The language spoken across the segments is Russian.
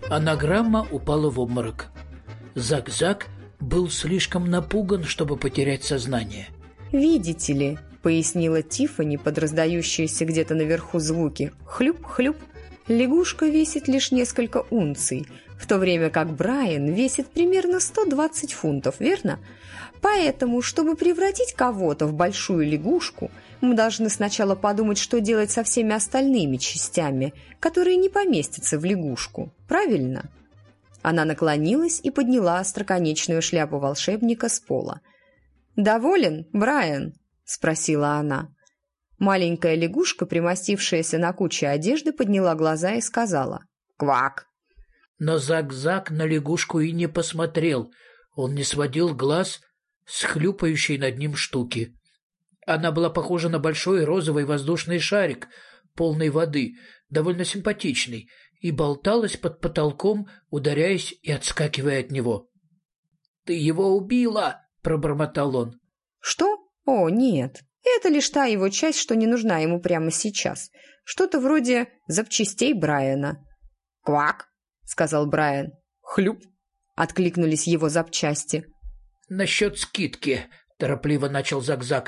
Анаграмма упала в обморок. Зак-Зак был слишком напуган, чтобы потерять сознание. «Видите ли», — пояснила Тиффани под раздающиеся где-то наверху звуки, хлюп-хлюп, лягушка весит лишь несколько унций, в то время как Брайан весит примерно 120 фунтов, верно? Поэтому, чтобы превратить кого-то в большую лягушку, мы должны сначала подумать, что делать со всеми остальными частями, которые не поместятся в лягушку. Правильно? Она наклонилась и подняла остроконечную шляпу волшебника с пола. «Доволен, Брайан?» – спросила она. Маленькая лягушка, примостившаяся на куче одежды, подняла глаза и сказала «Квак». Но Зак-Зак на лягушку и не посмотрел. Он не сводил глаз с хлюпающей над ним штуки. Она была похожа на большой розовый воздушный шарик, полный воды, довольно симпатичный, и болталась под потолком, ударяясь и отскакивая от него. «Ты его убила!» — пробормотал он. «Что? О, нет. Это лишь та его часть, что не нужна ему прямо сейчас. Что-то вроде запчастей Брайана». «Квак!» — сказал Брайан. «Хлюп!» — откликнулись его запчасти. «Насчет скидки», — торопливо начал Зак-Зак.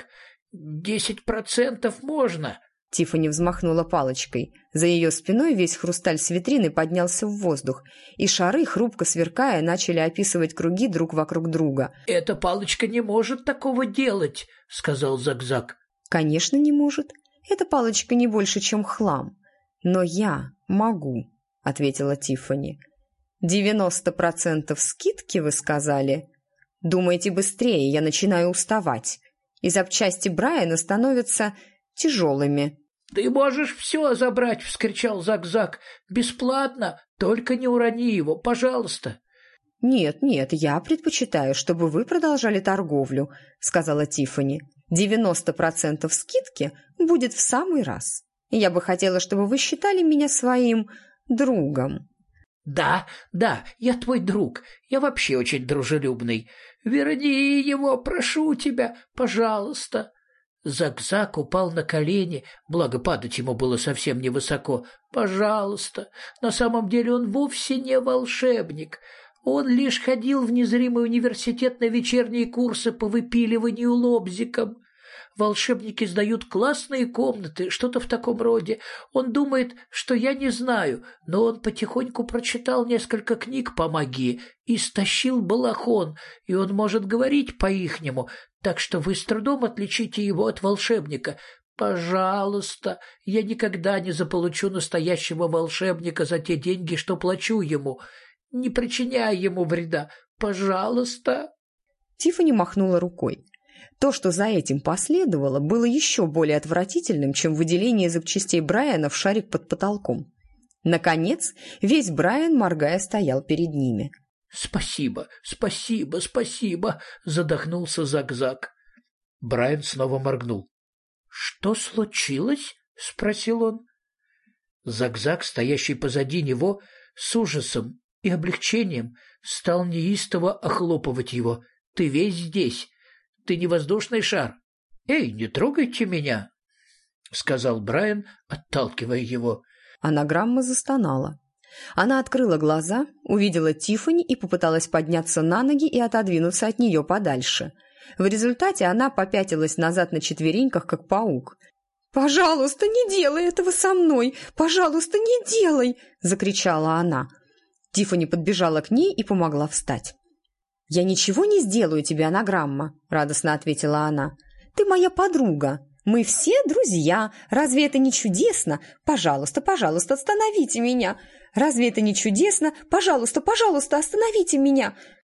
10% можно». Тиффани взмахнула палочкой. За ее спиной весь хрусталь с витрины поднялся в воздух, и шары, хрупко сверкая, начали описывать круги друг вокруг друга. «Эта палочка не может такого делать», — сказал Зак-Зак. «Конечно, не может. Эта палочка не больше, чем хлам. Но я могу», — ответила Тиффани. 90% скидки, вы сказали? Думайте быстрее, я начинаю уставать. И запчасти Брайана становятся тяжелыми». «Ты можешь все забрать!» — вскричал Зак-Зак. «Бесплатно! Только не урони его, пожалуйста!» «Нет, я предпочитаю, чтобы вы продолжали торговлю», — сказала Тиффани. 90% скидки будет в самый раз. Я бы хотела, чтобы вы считали меня своим другом». «Да, я твой друг. Я вообще очень дружелюбный. Верни его, прошу тебя, пожалуйста». Зак-Зак упал на колени, благо падать ему было совсем невысоко. «Пожалуйста, на самом деле он вовсе не волшебник. Он лишь ходил в незримый университет на вечерние курсы по выпиливанию лобзиком. Волшебники сдают классные комнаты, что-то в таком роде. Он думает, что я не знаю, но он потихоньку прочитал несколько книг по магии и стащил балахон, и он может говорить по-ихнему, так что вы с трудом отличите его от волшебника. Пожалуйста, я никогда не заполучу настоящего волшебника за те деньги, что плачу ему. Не причиняй ему вреда, пожалуйста». Тиффани махнула рукой. То, что за этим последовало, было еще более отвратительным, чем выделение запчастей Брайана в шарик под потолком. Наконец, весь Брайан, моргая, стоял перед ними. «Спасибо, задохнулся Зак-Зак. Брайан снова моргнул. «Что случилось?» — спросил он. Зак-Зак, стоящий позади него, с ужасом и облегчением, стал неистово охлопывать его. «Ты весь здесь. Ты не воздушный шар. Эй, не трогайте меня!» — сказал Брайан, отталкивая его. Анаграмма застонала. Она открыла глаза, увидела Тиффани и попыталась подняться на ноги и отодвинуться от нее подальше. В результате она попятилась назад на четвереньках, как паук. «Пожалуйста, не делай этого со мной! Пожалуйста, не делай!» — закричала она. Тиффани подбежала к ней и помогла встать. «Я ничего не сделаю тебе, Анаграмма», — радостно ответила она. «Ты моя подруга. Мы все друзья. Разве это не чудесно? Пожалуйста, остановите меня. Разве это не чудесно? Пожалуйста, остановите меня.